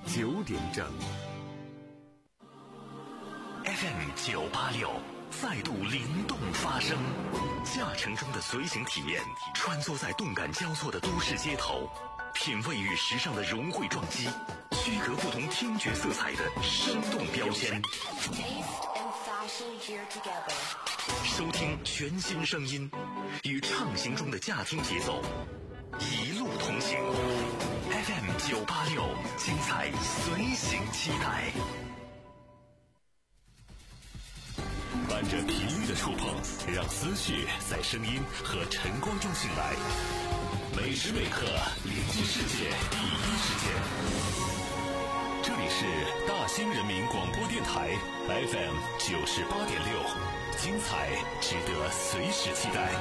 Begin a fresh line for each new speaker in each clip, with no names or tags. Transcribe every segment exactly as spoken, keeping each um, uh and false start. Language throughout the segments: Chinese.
九点整。
F M 九八六再度灵动发声，驾乘中的随行体验，穿梭在动感交错的都市街头，品味与时尚的融汇撞击，区隔不同听觉色彩的生动标签。收听全新声音，与畅行中的驾听节奏，一路同行。F M 九八六，精彩随行期待。伴着频率的触碰，让思绪在声音和晨光中醒来。每时每刻连接世界第一时间。这里是大兴人民广播电台 F M 九十八点六，精彩值得随时期待。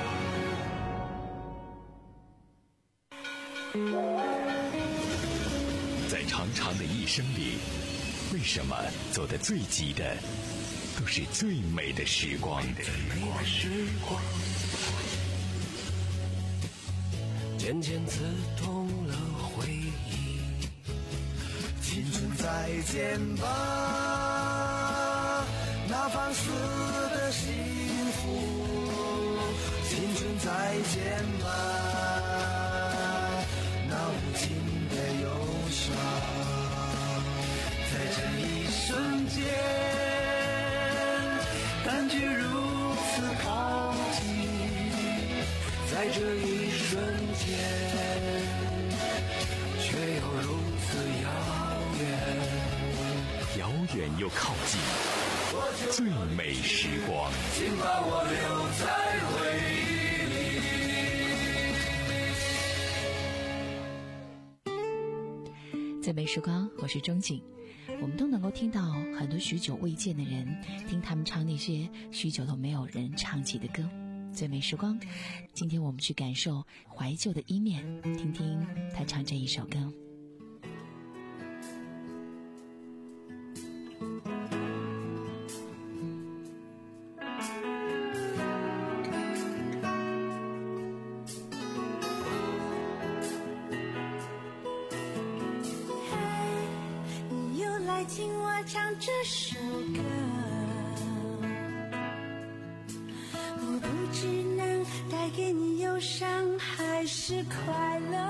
在长长的一生里，为什么走得最急的都是最美的时光？
渐渐刺痛了回忆，
青春再见吧，那放肆的幸福，青春再见吧，那无尽的忧伤，在这一瞬间感觉如此靠近，在这一瞬间却又如此遥远，
遥远又靠近，最美时光，
请把我留在回
忆里。最美时光，我是钟景。我们都能够听到很多许久未见的人，听他们唱那些许久都没有人唱起的歌。最美时光，今天我们去感受怀旧的一面，听听他唱这一首歌。
你又来听我唱这首歌，我不知能带给你忧伤还是快乐，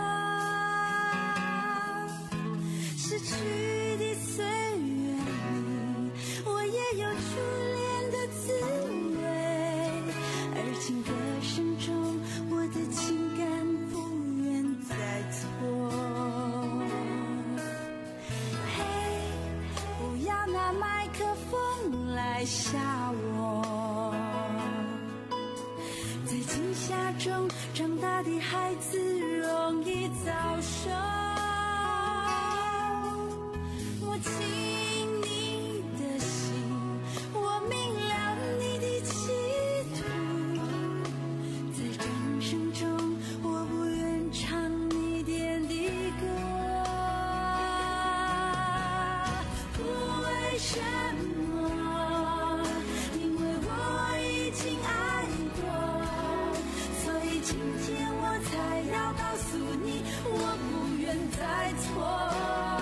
逝去的岁月里我也有初恋的滋味，而情歌声中我的情感不愿再错。嘿，不要拿麦克风来吓我，在惊吓中长大的孩子容易早熟，我听你的心，我明了你的企图，在掌声中我不愿唱你点的歌，为什么？因为我已经爱过，所以今天我才要告诉你，我不愿再错。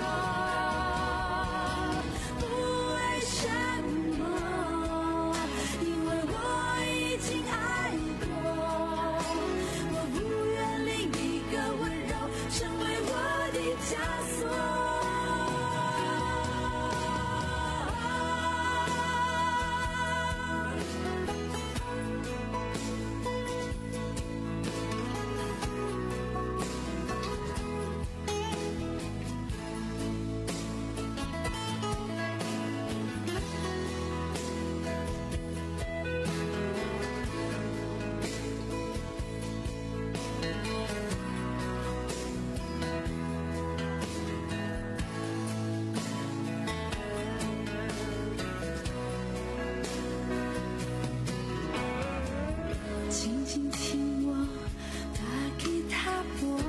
为什么？因为我已经爱过，我不愿另一个温柔成为我的枷锁。轻轻亲我，打给他播，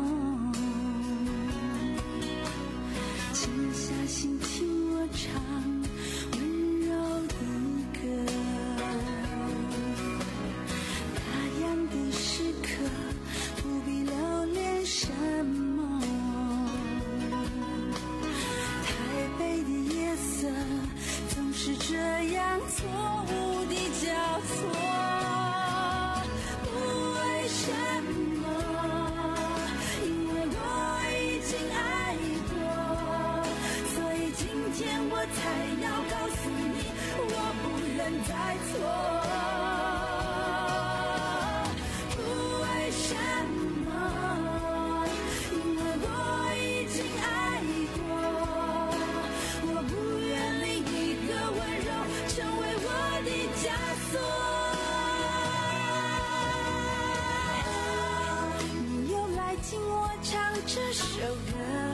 静下心听我唱温柔的歌，那样的时刻不必留恋什么， 猜错。不为什么，因为我已经爱过，我不愿另一个温柔成为我的枷锁。你又来听我唱这首歌，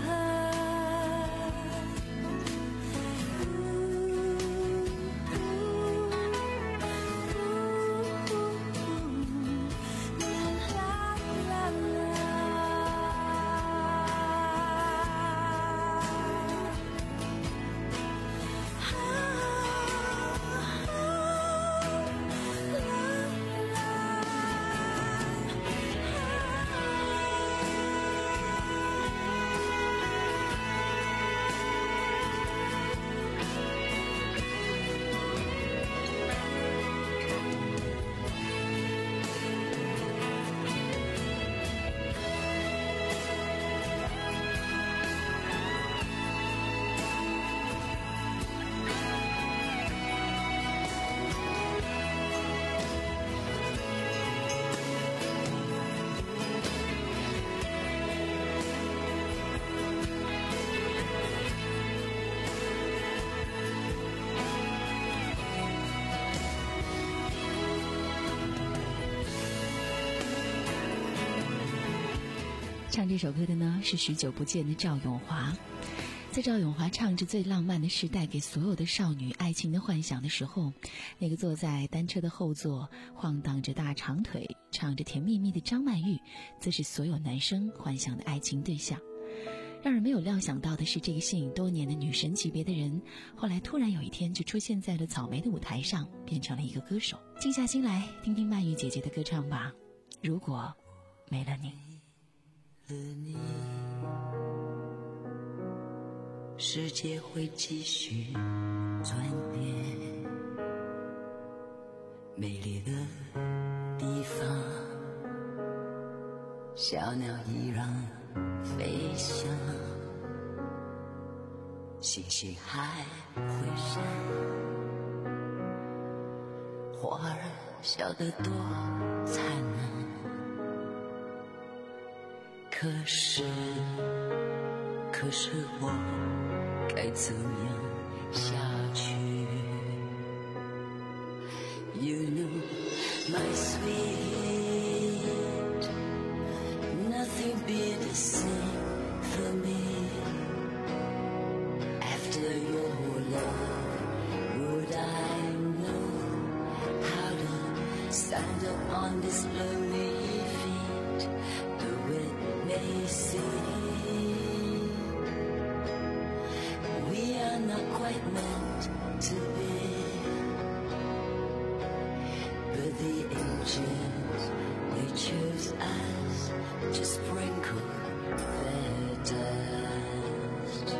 唱这首歌的呢是许久不见的赵咏华。在赵咏华唱着最浪漫的时代给所有的少女爱情的幻想的时候，那个坐在单车的后座晃荡着大长腿唱着甜蜜蜜的张曼玉则是所有男生幻想的爱情对象。让人没有料想到的是，这个吸引多年的女神级别的人后来突然有一天就出现在了草莓的舞台上，变成了一个歌手。静下心来听听曼玉姐姐的歌唱吧，如果没了你。
了你，世界会继续转变，美丽的地方，小鸟依然飞翔，星星还会闪，花儿笑得多灿烂。可是，可是我该怎样下去 ？You know, my sweet, nothing be the same for me. After your love, would I know how to stand up on this lonely feet? The wind may say we are not quite meant to be, but the angels, they chose us to sprinkle their dust.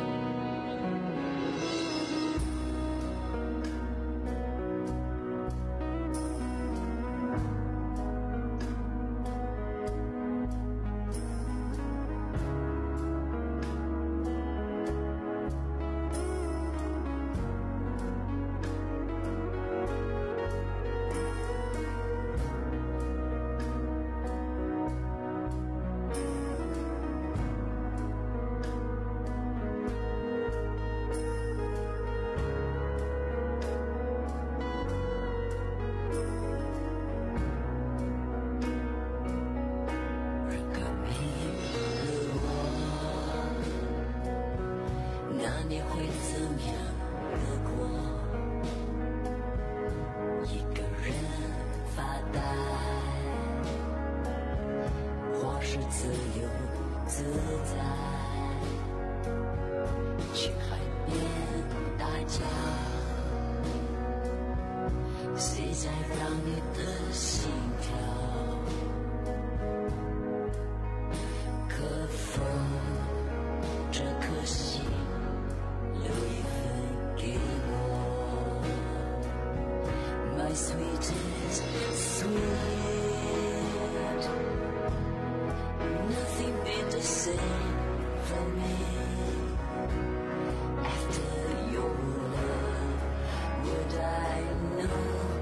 My sweetest sweet, nothing be the same for me. After your love, would I know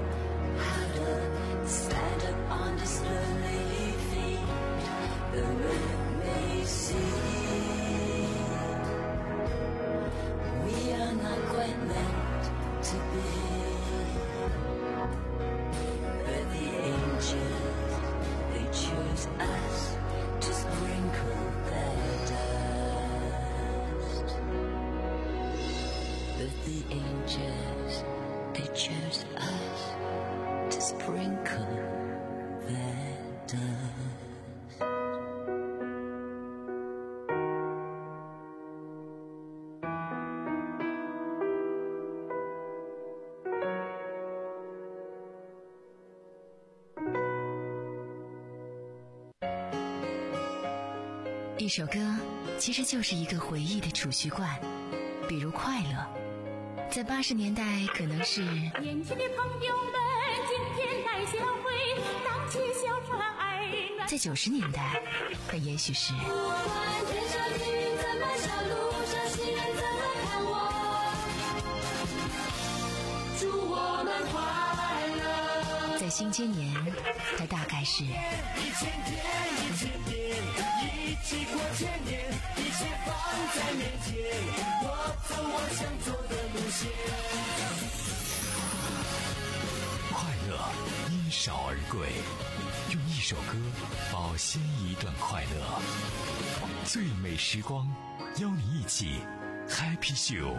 首歌其实就是一个回忆的储蓄罐，比如快乐，在八十年代可能是
年轻的朋友们今天来相会，荡起小船儿暖，
在九十年代它也许是
不管天上地云怎么笑，路上行人怎么看我，祝我们快乐。
在新千年它大概是
一千天一千年，一起过千年，一切放在面前，我走我想走的路线。
快乐一少而贵，用一首歌保鲜一段快乐。最美时光，邀你一起 Happy Show。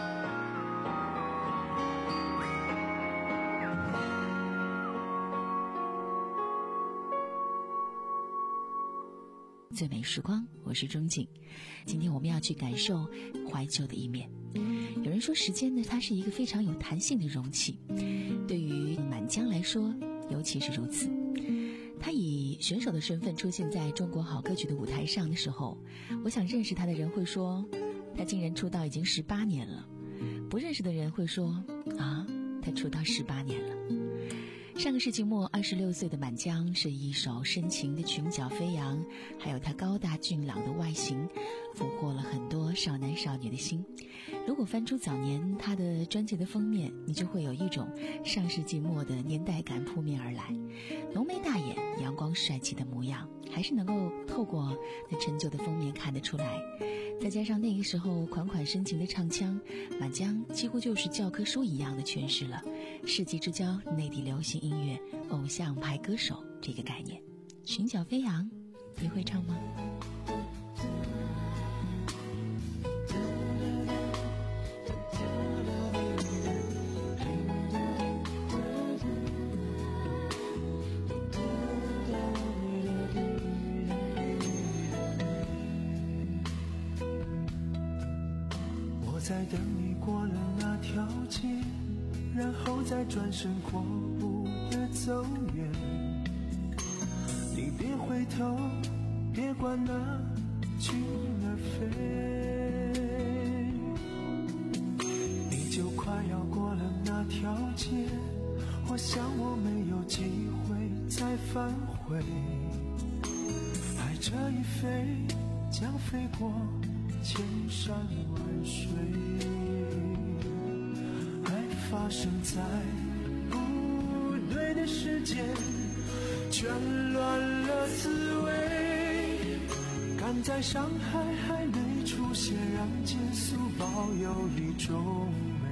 最美时光，我是钟景。今天我们要去感受怀旧的一面。有人说时间呢，它是一个非常有弹性的容器，对于满江来说尤其是如此。他以选手的身份出现在中国好歌曲的舞台上的时候，我想认识他的人会说他竟然出道已经十八年了，不认识的人会说啊，他出道十八年了。上个世纪末，二十六岁的满江是一首深情的裙角飞扬，还有他高大俊朗的外形，俘获了很多少男少女的心。如果翻出早年他的专辑的封面，你就会有一种上世纪末的年代感扑面而来。浓眉大眼，阳光帅气的模样，还是能够透过那陈旧的封面看得出来。再加上那个时候款款深情的唱腔，满江几乎就是教科书一样的诠释了世纪之交内地流行音乐偶像派歌手这个概念。裙角飞扬，你会唱吗？
在等你过了那条街，然后再转身阔步的走远。你别回头，别管那群儿飞，你就快要过了那条街，我想我没有机会再返回。爱这一飞，将飞过千山万水，爱发生在不对的时间，全乱了滋味。赶在伤害还没出现，让结束保有一种美。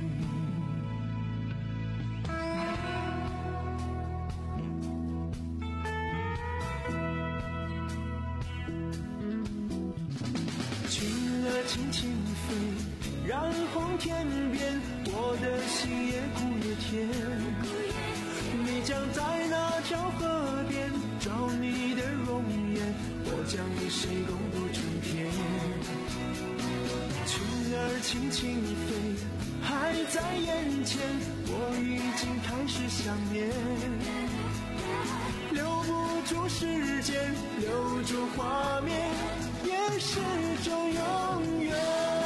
轻轻飞，让红天边，我的心也苦也甜。你将在那条河边找你的容颜，我将与谁共度春天。裙儿轻轻飞，还在眼前，我已经开始想念。留不住时间，留住画面，也是种永远。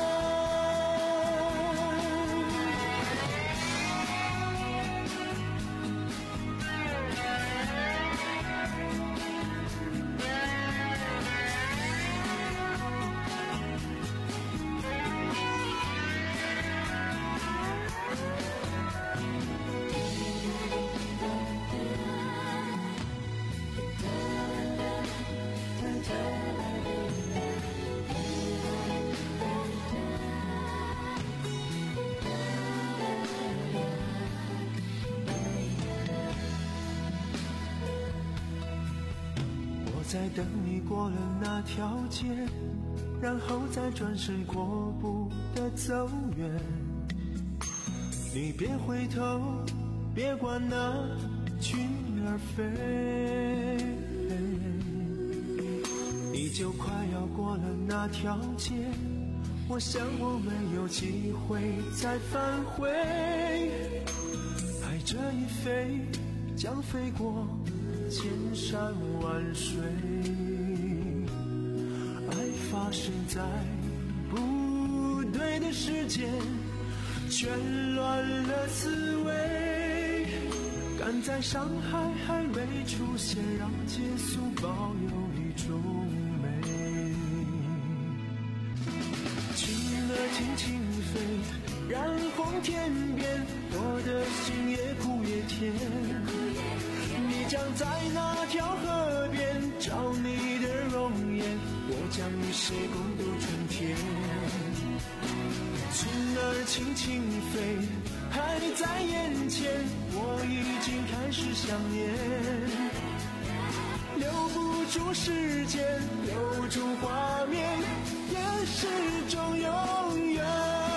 在等你过了那条街，然后再转身阔步的走远。你别回头，别管那群儿飞，你就快要过了那条街，我想我没有机会再返回。爱这一飞，将飞过千山万水， 生在不对的时间，却乱了思维。赶在伤害还没出现，让结束保有一种美。情儿轻轻飞，染红天边，我的心也苦也甜。你将在那条河边找你的容颜，我将与谁共度春天。情儿轻轻飞，还在眼前，我已经开始想念。留不住时间，留住画面，也是种永远。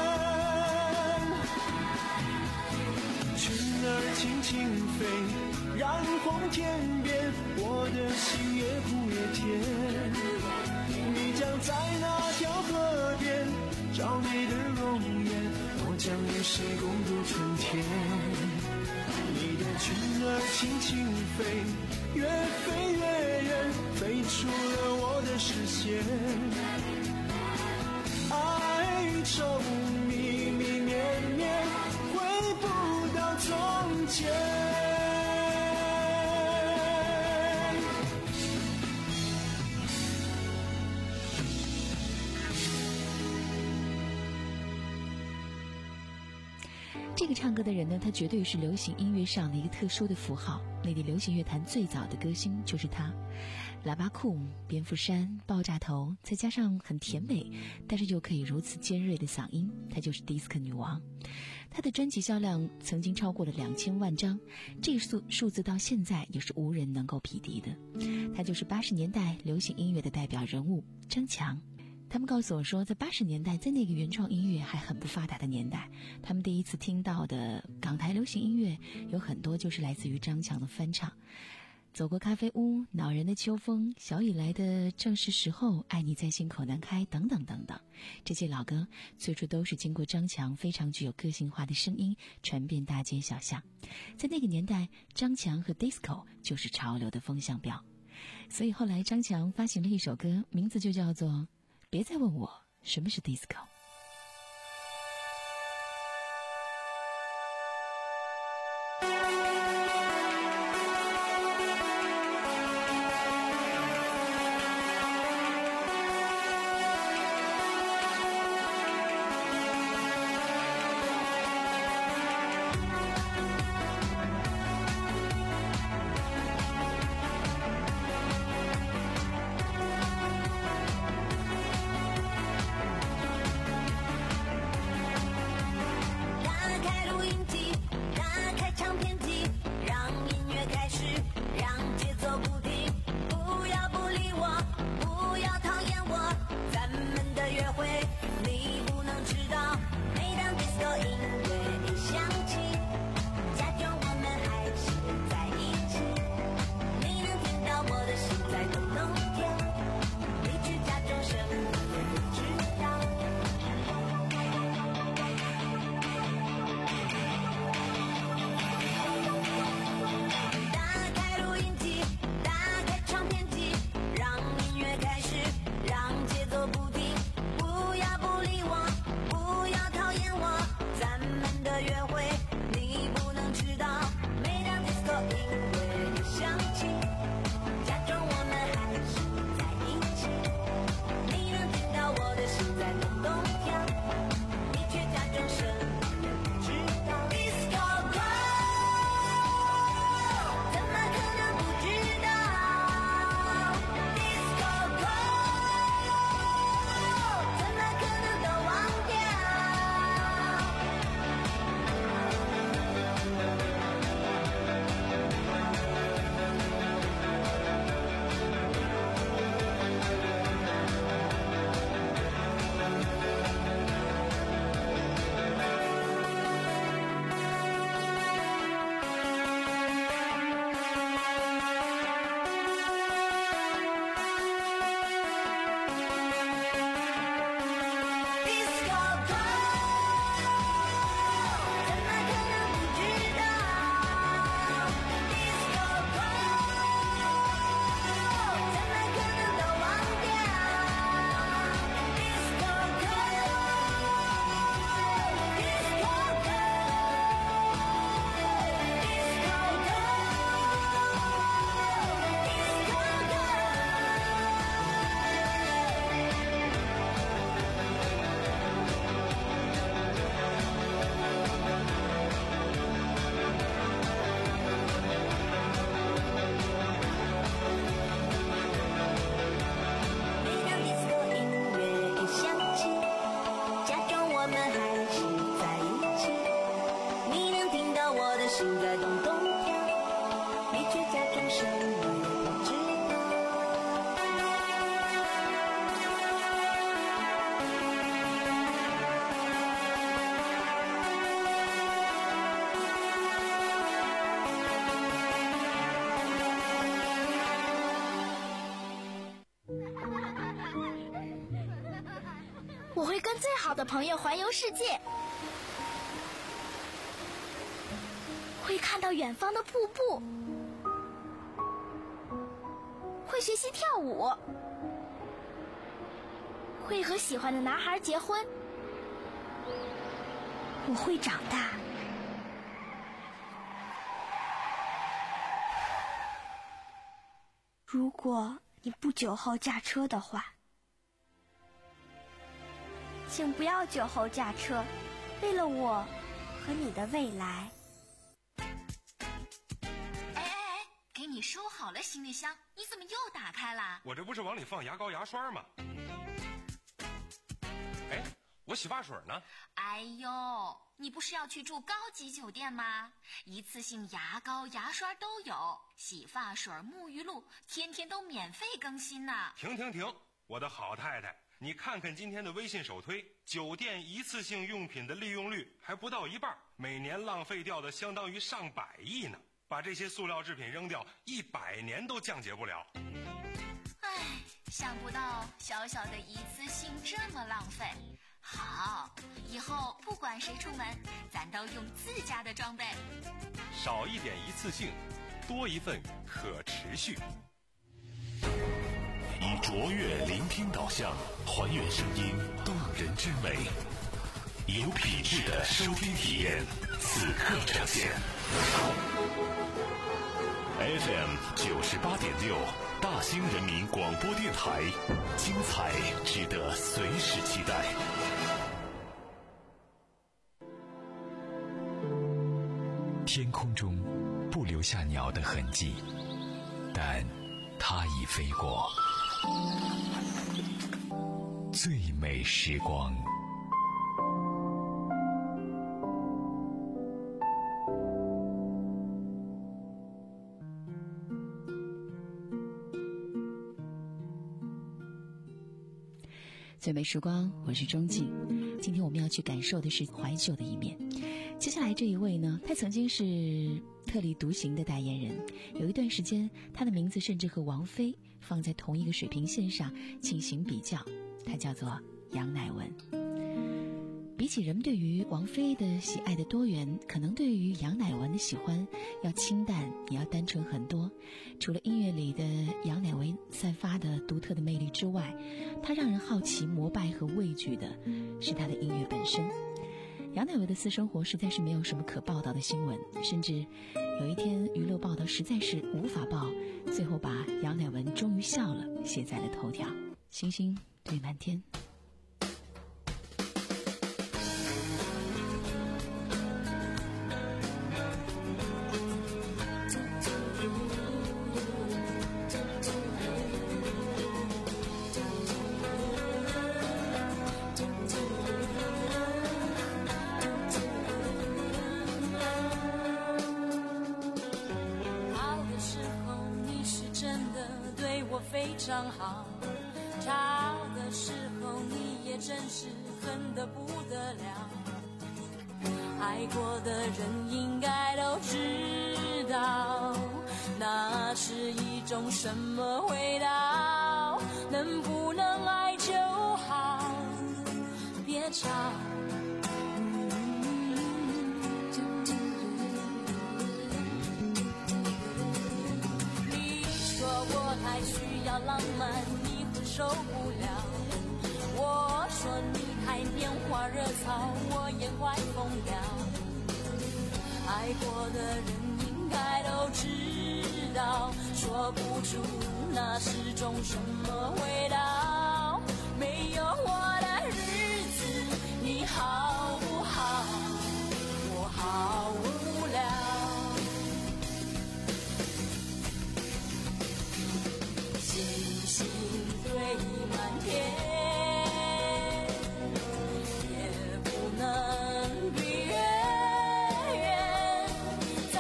情儿轻轻飞，染红天边，我的心也苦也甜。你将在那条河边找你的容颜，我将与谁共度春天。你的裙儿轻轻飞，越飞越远，飞出了我的视线。哀愁密密绵绵，回不到从前。
这个唱歌的人呢，他绝对是流行音乐上的一个特殊的符号。内地流行乐坛最早的歌星就是他，喇叭裤、蝙蝠衫、爆炸头，再加上很甜美但是又可以如此尖锐的嗓音，她就是迪斯科女王。她的专辑销量曾经超过了两千万张，这个数数字到现在也是无人能够匹敌的。她就是八十年代流行音乐的代表人物张强。他们告诉我说，在八十年代，在那个原创音乐还很不发达的年代，他们第一次听到的港台流行音乐有很多就是来自于张强的翻唱。走过咖啡屋、恼人的秋风、小雨来的正是时候、爱你在心口难开等等等等，这些老歌最初都是经过张强非常具有个性化的声音传遍大街小巷。在那个年代，张强和 disco 就是潮流的风向标，所以后来张强发行了一首歌，名字就叫做别再问我什么是 disco。
Disco 心在咚咚跳，你却假装什么也不知道。
我会跟最好的朋友环游世界，会看到远方的瀑布，会学习跳舞，会和喜欢的男孩结婚。我会长大。如果你不酒后驾车的话，请不要酒后驾车，为了我和你的未来。
哎哎哎，给你收好了行李箱，你怎么又打开了？
我这不是往里放牙膏牙刷吗？哎，我洗发水呢？
哎呦，你不是要去住高级酒店吗？一次性牙膏牙刷都有，洗发水沐浴露天天都免费更新呢。
停停停，我的好太太，你看看今天的微信首推，酒店一次性用品的利用率还不到一半，每年浪费掉的相当于上百亿呢。把这些塑料制品扔掉，一百年都降解不了。
唉，想不到小小的一次性这么浪费。好，以后不管谁出门，咱都用自家的装备。
少一点一次性，多一份可持续。
以卓越聆听导向，还原声音动人之美，有品质的收听体验，此刻呈现。F M 九十八点六，大兴人民广播电台，精彩值得随时期待。
天空中不留下鸟的痕迹，但它已飞过。最美时光。
最美时光，我是钟静。今天我们要去感受的是怀旧的一面。接下来这一位呢，他曾经是特立独行的代言人，有一段时间他的名字甚至和王菲放在同一个水平线上进行比较，他叫做杨乃文。比起人们对于王菲的喜爱的多元，可能对于杨乃文的喜欢要清淡，也要单纯很多。除了音乐里的杨乃文散发的独特的魅力之外，他让人好奇、膜拜和畏惧的是他的音乐本身。杨乃文的私生活实在是没有什么可报道的新闻，甚至有一天娱乐报道实在是无法报，最后把杨乃文终于笑了写在了头条。星星堆满天。
非常好，差的时候你也真是恨得不得了。爱过的人应该都知道，那是一种什么味道。能不能爱就好，别吵。你说我太需要浪漫，你会受不了。我说你太拈花惹草，我也快疯了。爱过的人应该都知道，说不出那是种什么味道。没有我的日子你好不好？我好无聊。星星堆满天，也不能比月圆。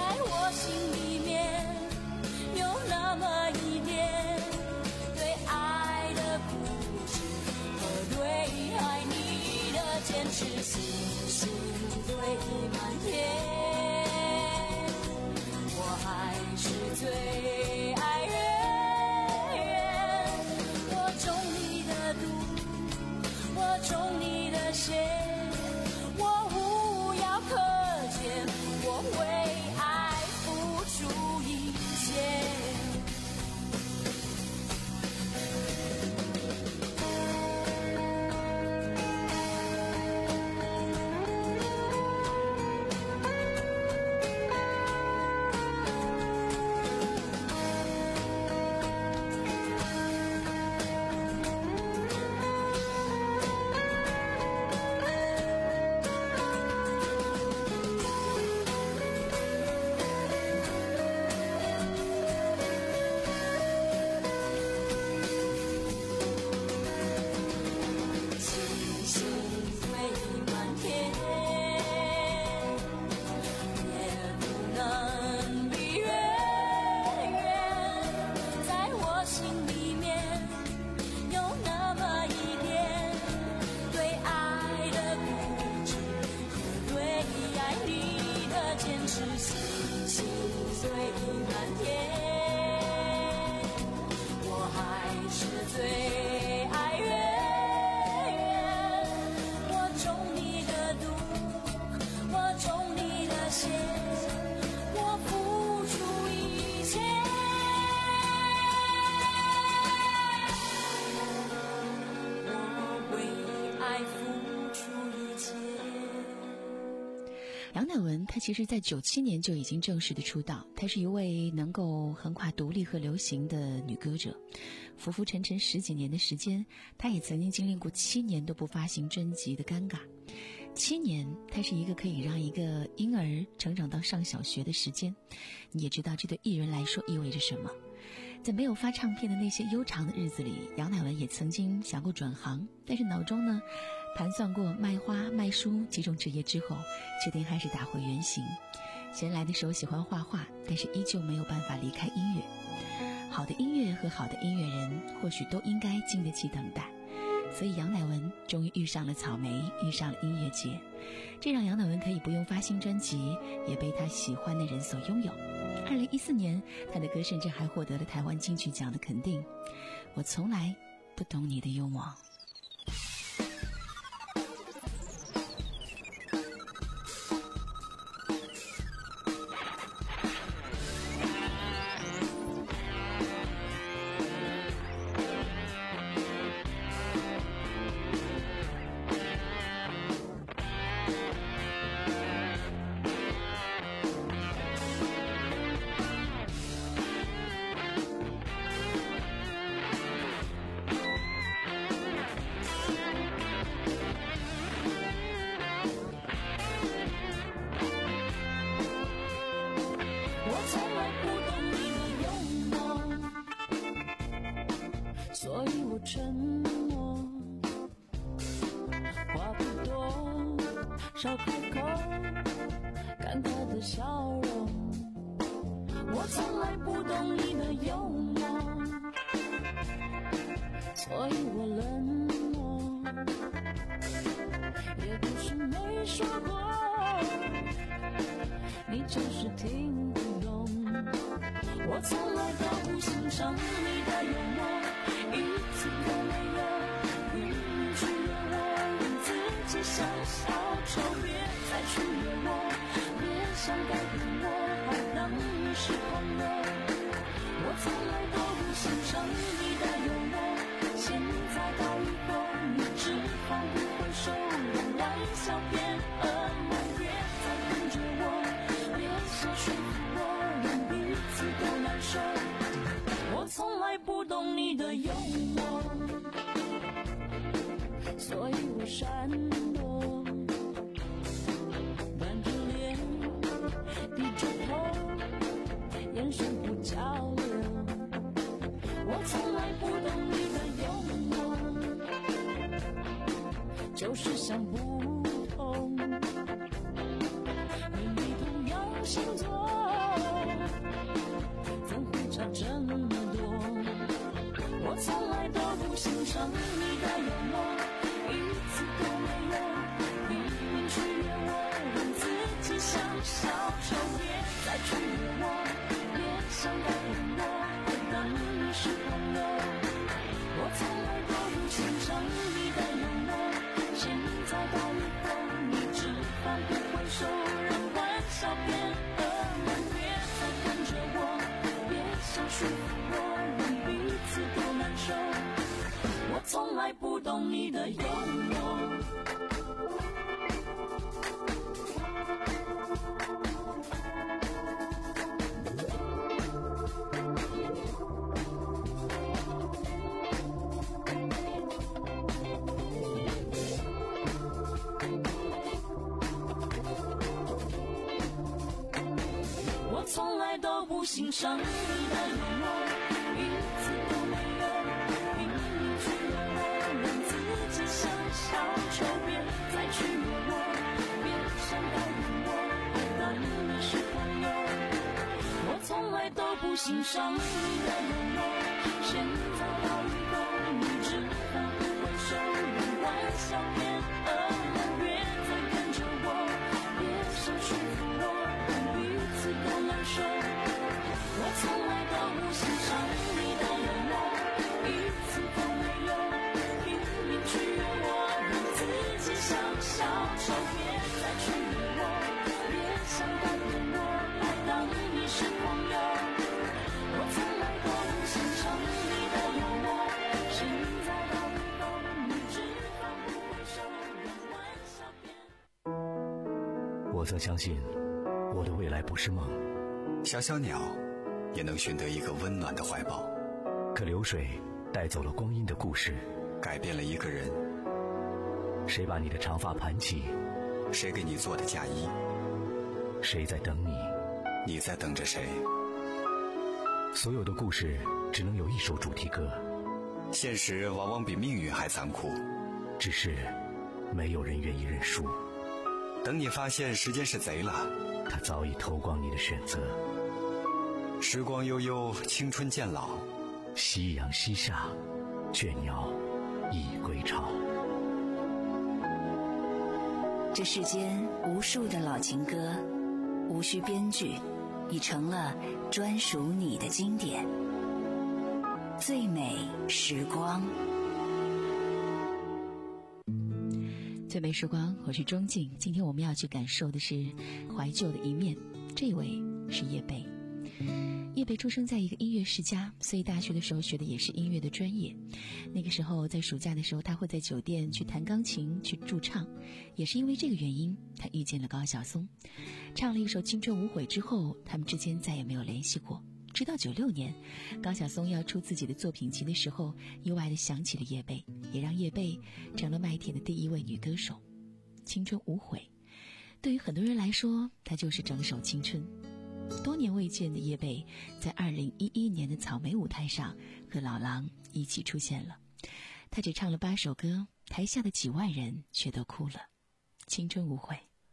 坚持心情随意满天，我还是最爱远，我中你的毒，我中你的血，我付出一切，我为爱付出一切。
杨乃文她其实在九七年就已经正式的出道，她是一位能够横跨独立和流行的女歌者，浮浮沉沉十几年的时间，她也曾经经历过七年都不发行专辑的尴尬。七年，它是一个可以让一个婴儿成长到上小学的时间，你也知道这对艺人来说意味着什么。在没有发唱片的那些悠长的日子里，杨乃文也曾经想过转行，但是脑中呢盘算过卖花卖书几种职业之后，决定还是打回原形。闲来的时候喜欢画画，但是依旧没有办法离开音乐。好的音乐和好的音乐人或许都应该经得起等待，所以杨乃文终于遇上了草莓，遇上了音乐节，这让杨乃文可以不用发新专辑，也被他喜欢的人所拥有。二零一四年，他的歌甚至还获得了台湾金曲奖的肯定。我从来不懂你的幽默。
所以我沉默，话不多，少开口，看他的笑容。我从来不懂你的幽默，所以我冷漠，也不是没说过，你只是听不懂。我从来都不欣赏你的幽默，一次都没有允许我让自己想小丑，别再取悦我，别想改变我，还当你是朋友。我从来都不欣赏你的幽默，现在到以后你只好不回首，让玩笑变噩梦，别再跟着我，别想说服我，让彼此都难受。我从来不懂你的幽默，所以我闪躲，板着脸，低着头，眼神不交流。我从来不懂你的幽默，就是想不通，和你同样星座，怎会差这么多？我从来都不欣赏你的幽默，一次都没有明明取悦我，让自己像小丑，别再取悦我，别想改变我，还当你是朋友。我从来都不欣赏你的幽默，现在到以后你只好不回首，让玩笑变噩梦，别再跟着我，别想说服我，让彼此都难受。我从来不懂你的幽默。我从来都不欣赏你的幽默，一次都没有明明取悦我，让自己像小丑，别再取悦我，别想改变我，还当你是朋友。我从来都不欣赏你的幽默，现在到以后你只好不回首，让玩笑变噩梦，别再跟着我，别想说服我，让
别再去问我，别想改变我，来当你是朋友。我从来都不欣赏你的幽默，现在到最后你只好不回首，让玩笑变。
我曾相信我的未来不是梦，
小小鸟也能寻得一个温暖的怀抱，
可流水带走了光阴的故事，
改变了一个人。
谁把你的长发盘起？
谁给你做的嫁衣？
谁在等你？
你在等着谁？
所有的故事只能有一首主题歌。
现实往往比命运还残酷，
只是没有人愿意认输。
等你发现时间是贼了，
它早已偷光你的选择。
时光悠悠，青春渐老，
夕阳西下，倦鸟已归巢。
这世间无数的老情歌，无需编剧，已成了专属你的经典。最美时光，
最美时光，我是钟静。今天我们要去感受的是怀旧的一面。这位是叶蓓。叶蓓出生在一个音乐世家，所以大学的时候学的也是音乐的专业。那个时候在暑假的时候，他会在酒店去弹钢琴，去驻唱。也是因为这个原因，他遇见了高晓松，唱了一首《青春无悔》之后，他们之间再也没有联系过。直到九六年，高晓松要出自己的作品集的时候，意外地想起了叶蓓，也让叶蓓成了麦田的第一位女歌手。青春无悔，对于很多人来说，它就是整首青春。多年未见的叶蓓，在二零一一年的草莓舞台上和老狼一起出现了。他只唱了八首歌，台下的几万人却都哭了。青春无悔。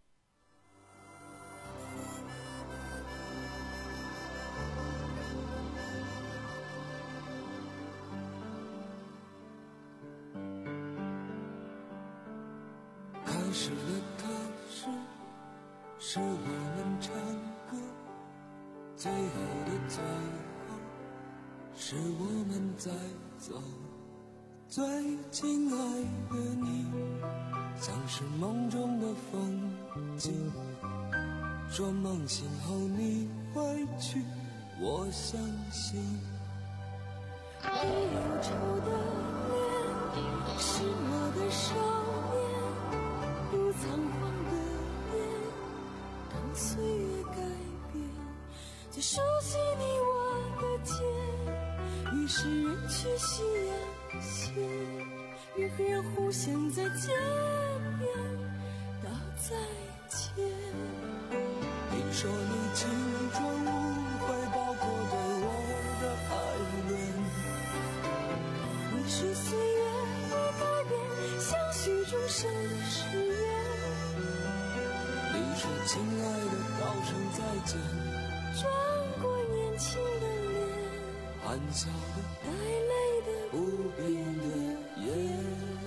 开始的开始，是我们唱歌。最后的最后，是我们在走。最亲爱的你，像是梦中的风景。说梦醒后你会去，我相信。
没忧愁的脸，是我的少年，不仓皇的眼，当岁月改变。最熟悉你我的肩，于是人去夕阳斜，人和人互相在街边道再见。
你说你青春无悔，包括对我的爱恋。
你说岁月会改变，相许终生誓言。
你说亲爱的，道声再见。
转过年轻的脸，
含笑的，
带泪的，
不变的眼。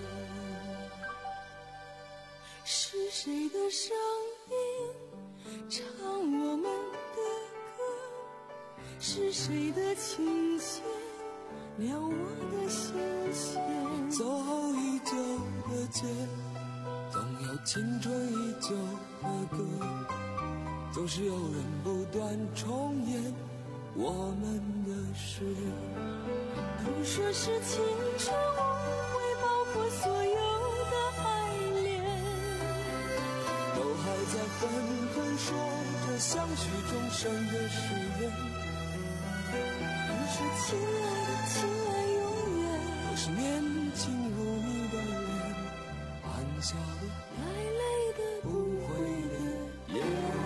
是谁的声音唱我们的歌？是谁的琴弦撩我的心弦？
走后已久的街，总有青春依旧的歌。总是有人不断重演我们的事。
都说是青春无悔，包括所有的爱恋。
都还在纷纷说着相许终生的誓言。
你说亲爱的，亲爱永远。
都是年轻如你的脸，含笑的，
带泪的，
不悔的眼。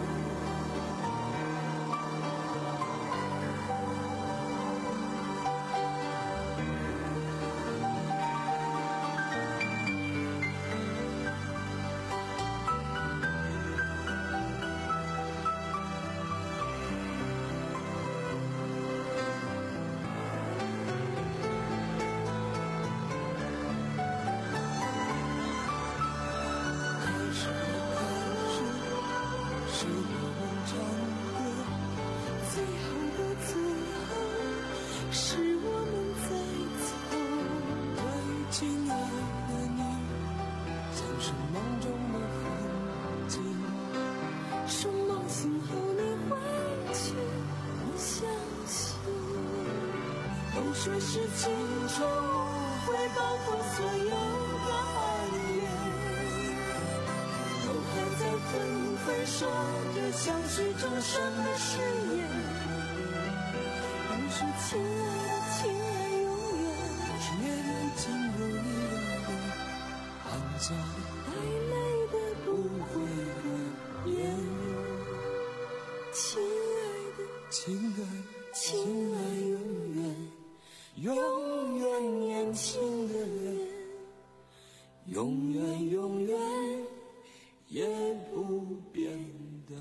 说是青春无悔，包括所有的爱恋，都还在纷纷说着像是终生的誓言。你说亲爱的，亲爱永远，是年进入你的含着带泪的不会的眼。亲爱的，亲爱的，亲爱永远，永远年轻的脸，永远永远也不变的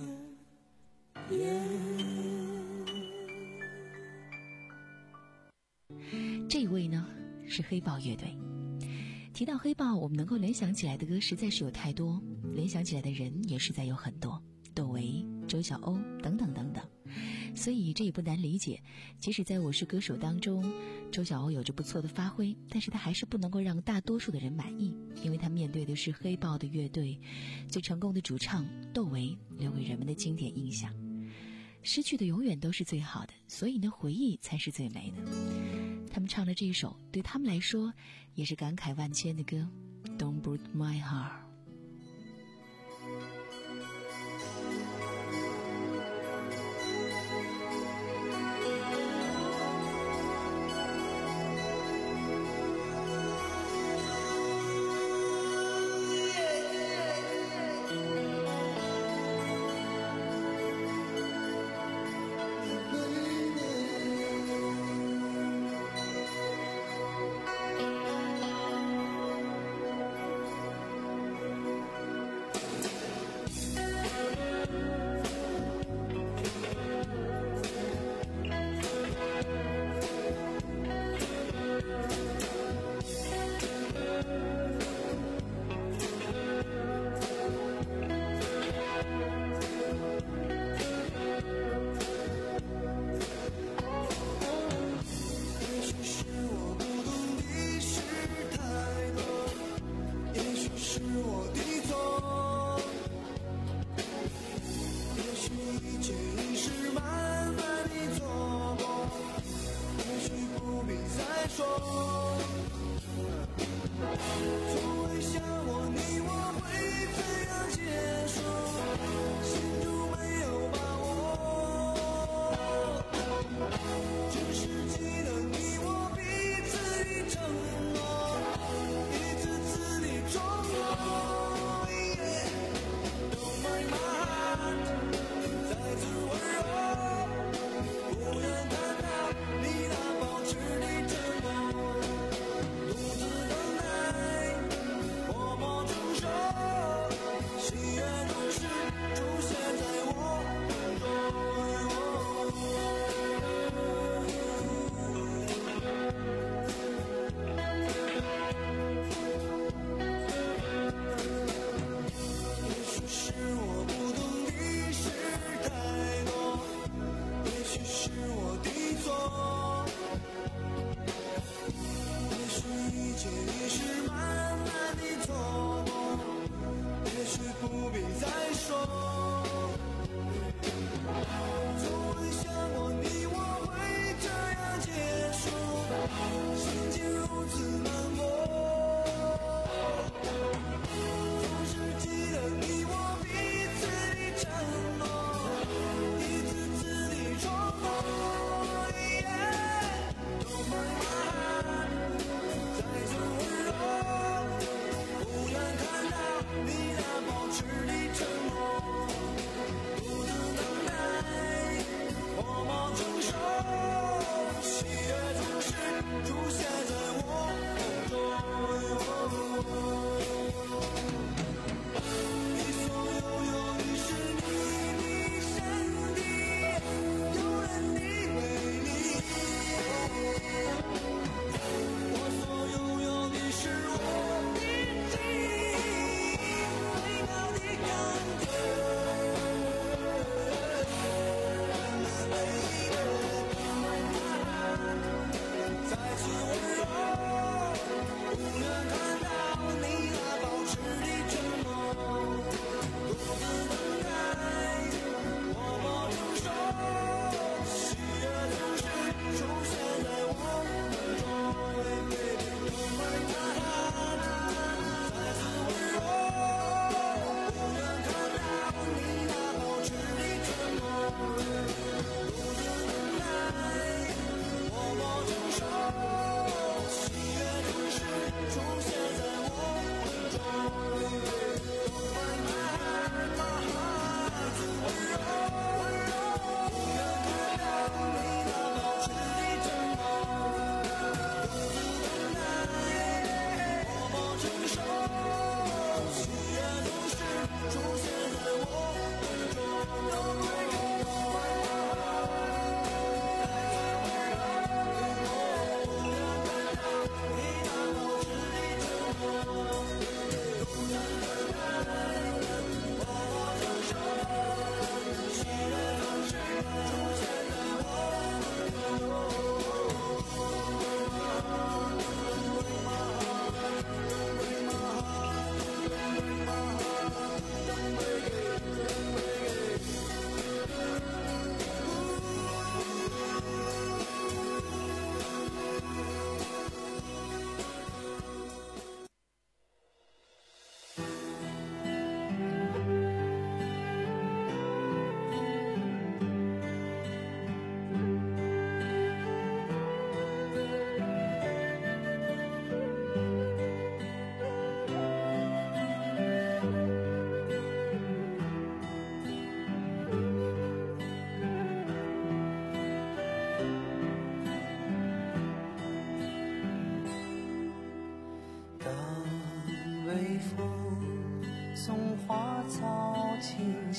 眼。
这位呢是黑豹乐队。提到黑豹，我们能够联想起来的歌实在是有太多，联想起来的人也实在有很多，窦唯、周晓鸥等等等等。所以这也不难理解，即使在我是歌手当中，周晓鸥有着不错的发挥，但是他还是不能够让大多数的人满意，因为他面对的是黑豹的乐队，最成功的主唱窦唯留给人们的经典印象。失去的永远都是最好的，所以呢，回忆才是最美的。他们唱的这一首对他们来说也是感慨万千的歌， Don't Break My Heart。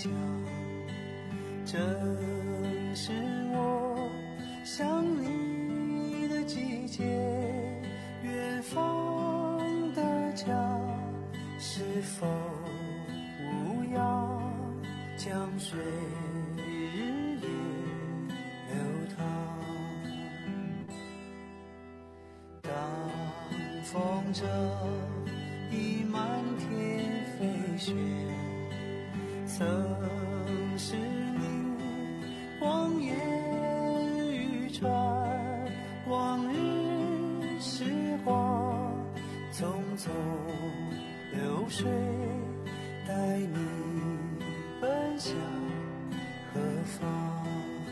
想，正是我想你的季节。远方的家是否无恙？江水日夜流淌。当风筝已满天飞雪，曾是你望眼欲穿。往日时光匆匆流水，带你奔向何方？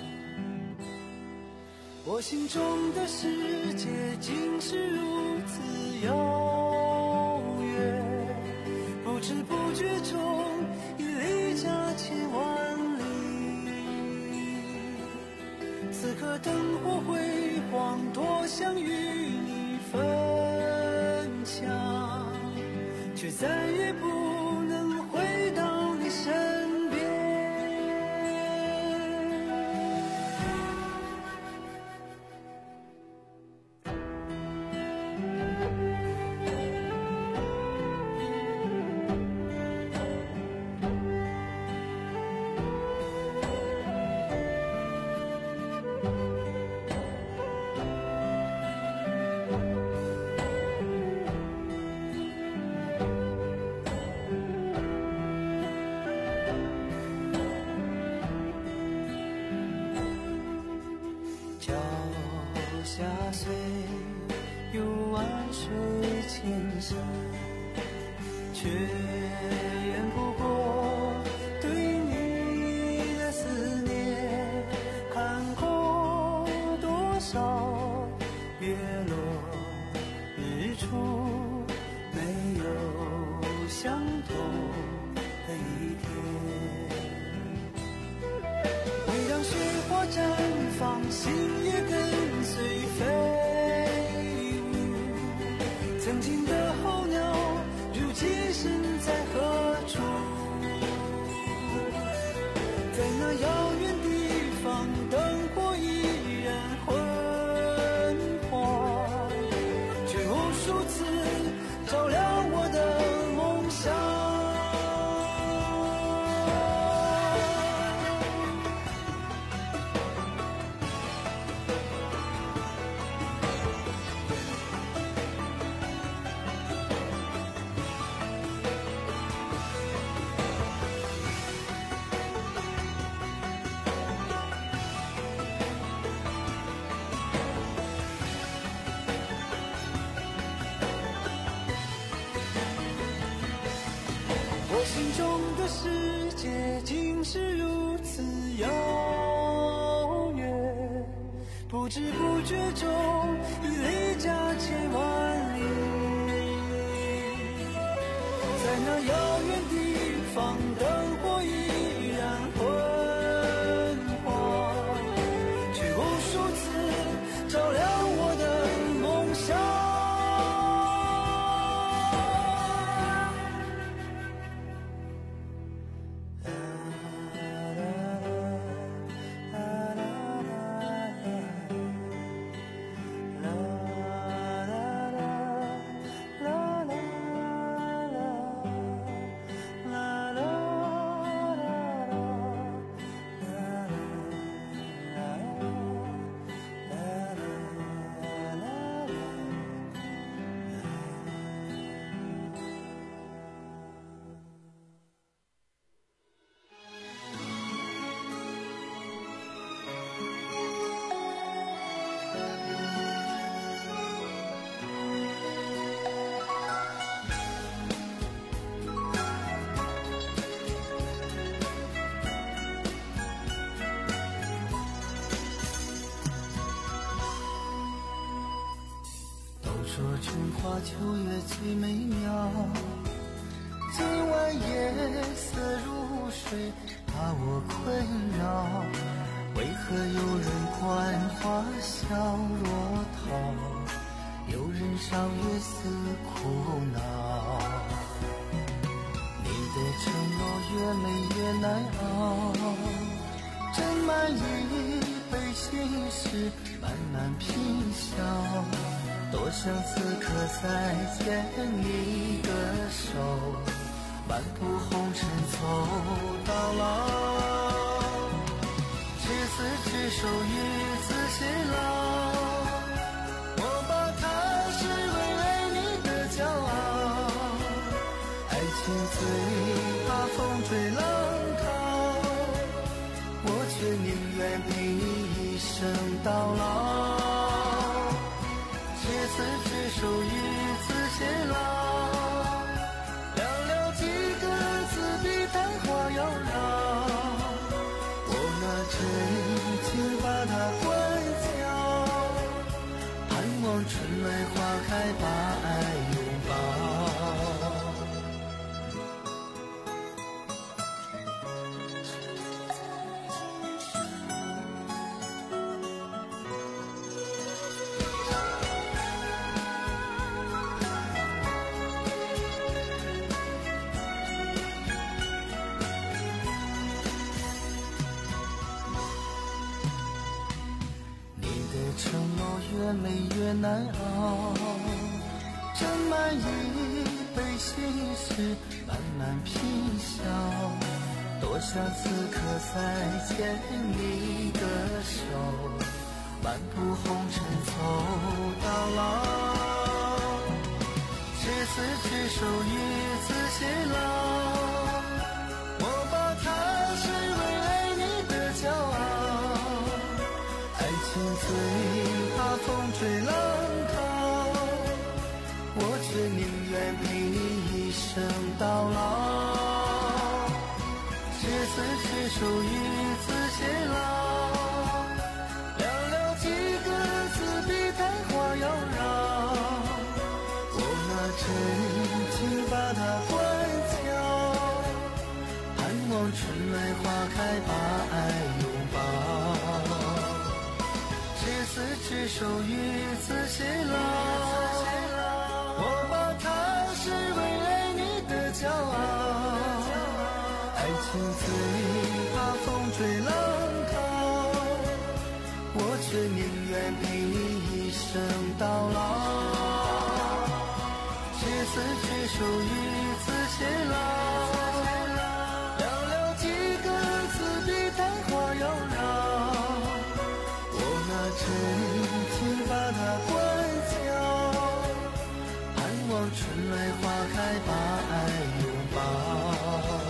我心中的世界竟是如此遥远，不知不觉中已离家千万里。此刻灯火辉煌，多想与你分享，却再也不能回到你身边。脚下虽有万水千山，却远不过对你的思念。看过多少月落日出，没有相同的一天。每当雪花绽放，心也跟随飞舞。曾经的候鸟，如今身在何处？在那遥远地方，灯火依然昏黄，却无数次照亮我的梦想。我心中的世界竟是如此遥远，不知不觉中已离家千万里。在那遥远地方，灯火依然昏黄，却无数次照亮我的梦想。说春花秋月最美妙，今晚夜色如水，把我困扰。为何有人观花笑若桃，有人赏月似苦恼？你的承诺越美越难熬，斟满一杯心事，慢慢品笑。多想此刻再牵你的手，漫步红尘走到老。执子之手，与子偕老。我把它视为你的骄傲。爱情最怕风吹浪涛，我却宁愿陪你一生到老。执子之手，与子偕老。寥寥几个字，比昙花妖娆。我拿真情把它灌浇，盼望春来花开，把爱拥抱。承诺越美越难熬，斟满一杯心事，慢慢品笑。多想此刻再牵你的手，漫步红尘走到老。执子之手，与子偕老。我把它视为你的骄傲。爱情最怕风吹浪涛，我却宁愿陪你一生到老。执子之手，与子偕老。寥寥几个字，比昙花妖娆。我拿真情把它灌浇，盼望春来花开，把爱拥抱。执子之手，与子偕老。我把它视为你的骄傲。爱情最怕风吹浪涛，我却宁愿陪你一生到老。执子之手，与子偕老。寥寥几个字，比昙花妖娆。真情把它灌浇，盼望春来花开，把爱拥抱。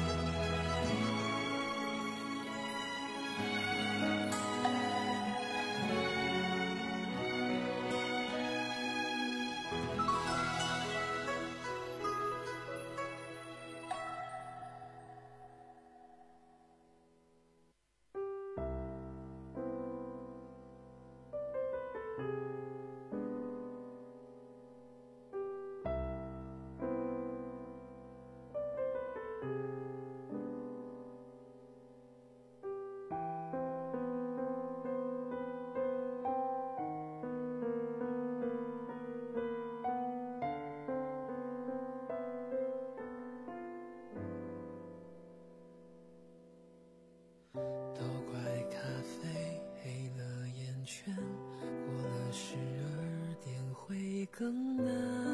更难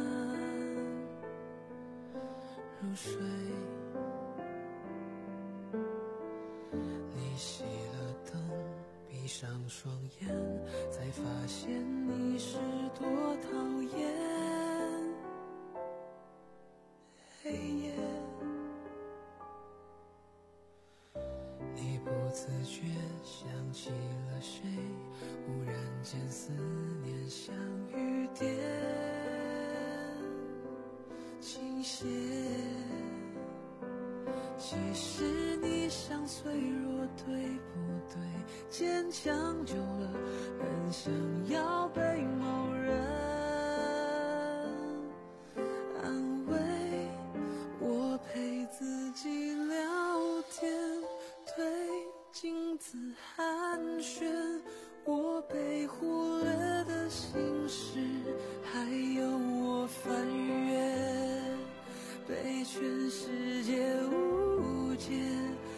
入睡，你熄了灯，闭上双眼，才发现你是多讨厌。黑夜，你不自觉想起了谁，忽然间思念像雨点倾泻。其实你想脆弱对不对？坚强久了，很想要被某人安慰。我陪自己聊天，对镜子寒暄，我被忽略的心事，还有我翻阅被全世界误解，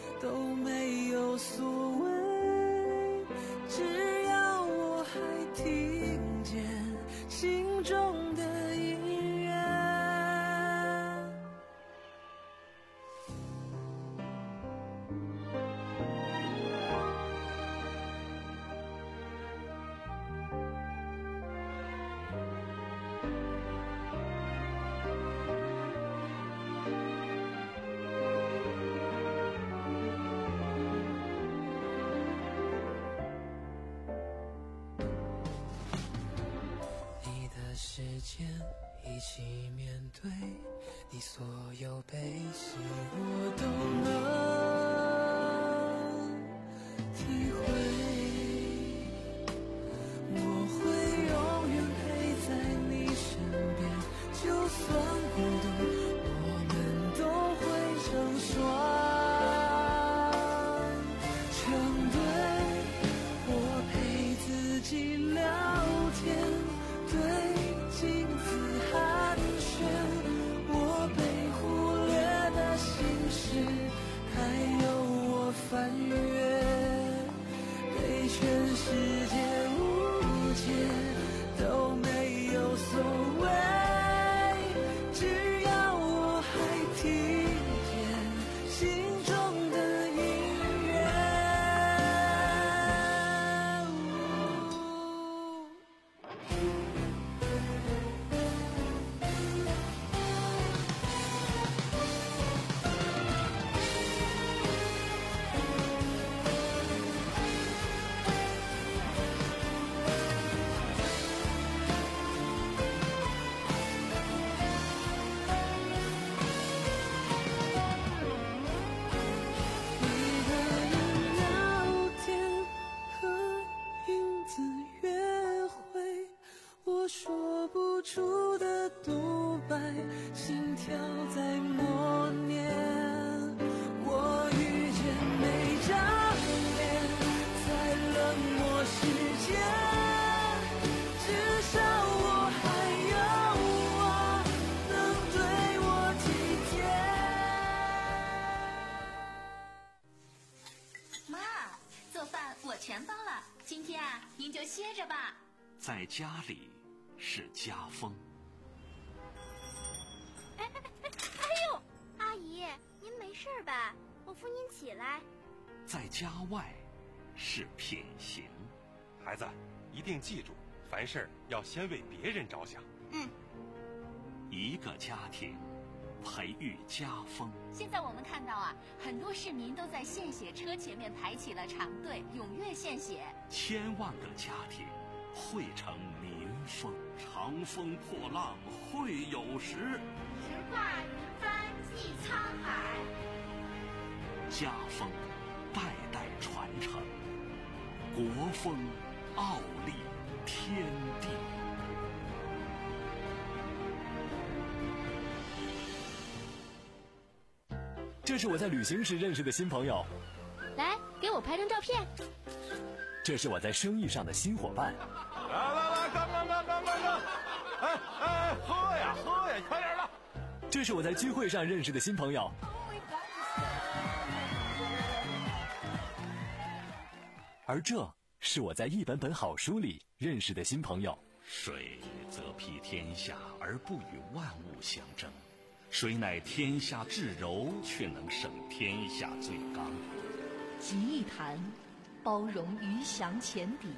间，一起面对你所有悲喜，我都能体会。我会永远陪在你身边，就算孤独，我们都会成双成对。我陪自己聊天，对镜子寒暄，我被忽略的心事，还有我翻阅，被全世界误解都没有所谓，只要我还听见心中的音乐。一个人聊天，和影子约会，我说不出的独白，心跳在默念。我遇见每张脸，在冷漠世界，至少我还有我，能对我体贴。
妈，做饭我全包了，今天啊，您就歇着吧。
在家里是家风，
哎哎哎哎呦，阿姨，您没事吧？我扶您起来。
在家外是品行。
孩子，一定记住，凡事要先为别人着想。
嗯，
一个家庭培育家风。
现在我们看到啊，很多市民都在献血车前面排起了长队，踊跃献血。
千万个家庭汇成民风，长风破浪会有时，
直挂云帆济沧海。
家风代代传承，国风傲立天地。
这是我在旅行时认识的新朋友，
来，给我拍张照片。
这是我在生意上的新伙伴。
来来来，干干干干干干！哎哎，喝呀喝呀，快点的！
这是我在聚会上认识的新朋友。而这是我在一本本好书里认识的新朋友。
水则披天下而不与万物相争，水乃天下至柔，却能胜天下最刚。
集一坛，包容鱼翔浅底；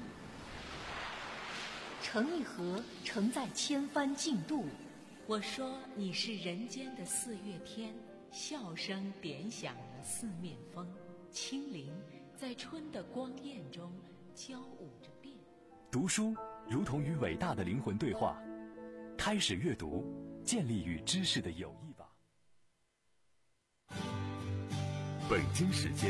盛一盒，承载千帆竞渡。
我说你是人间的四月天，笑声点响了四面风，轻灵在春的光艳中交舞着变。
读书如同与伟大的灵魂对话，开始阅读，建立与知识的友谊吧。
北京时间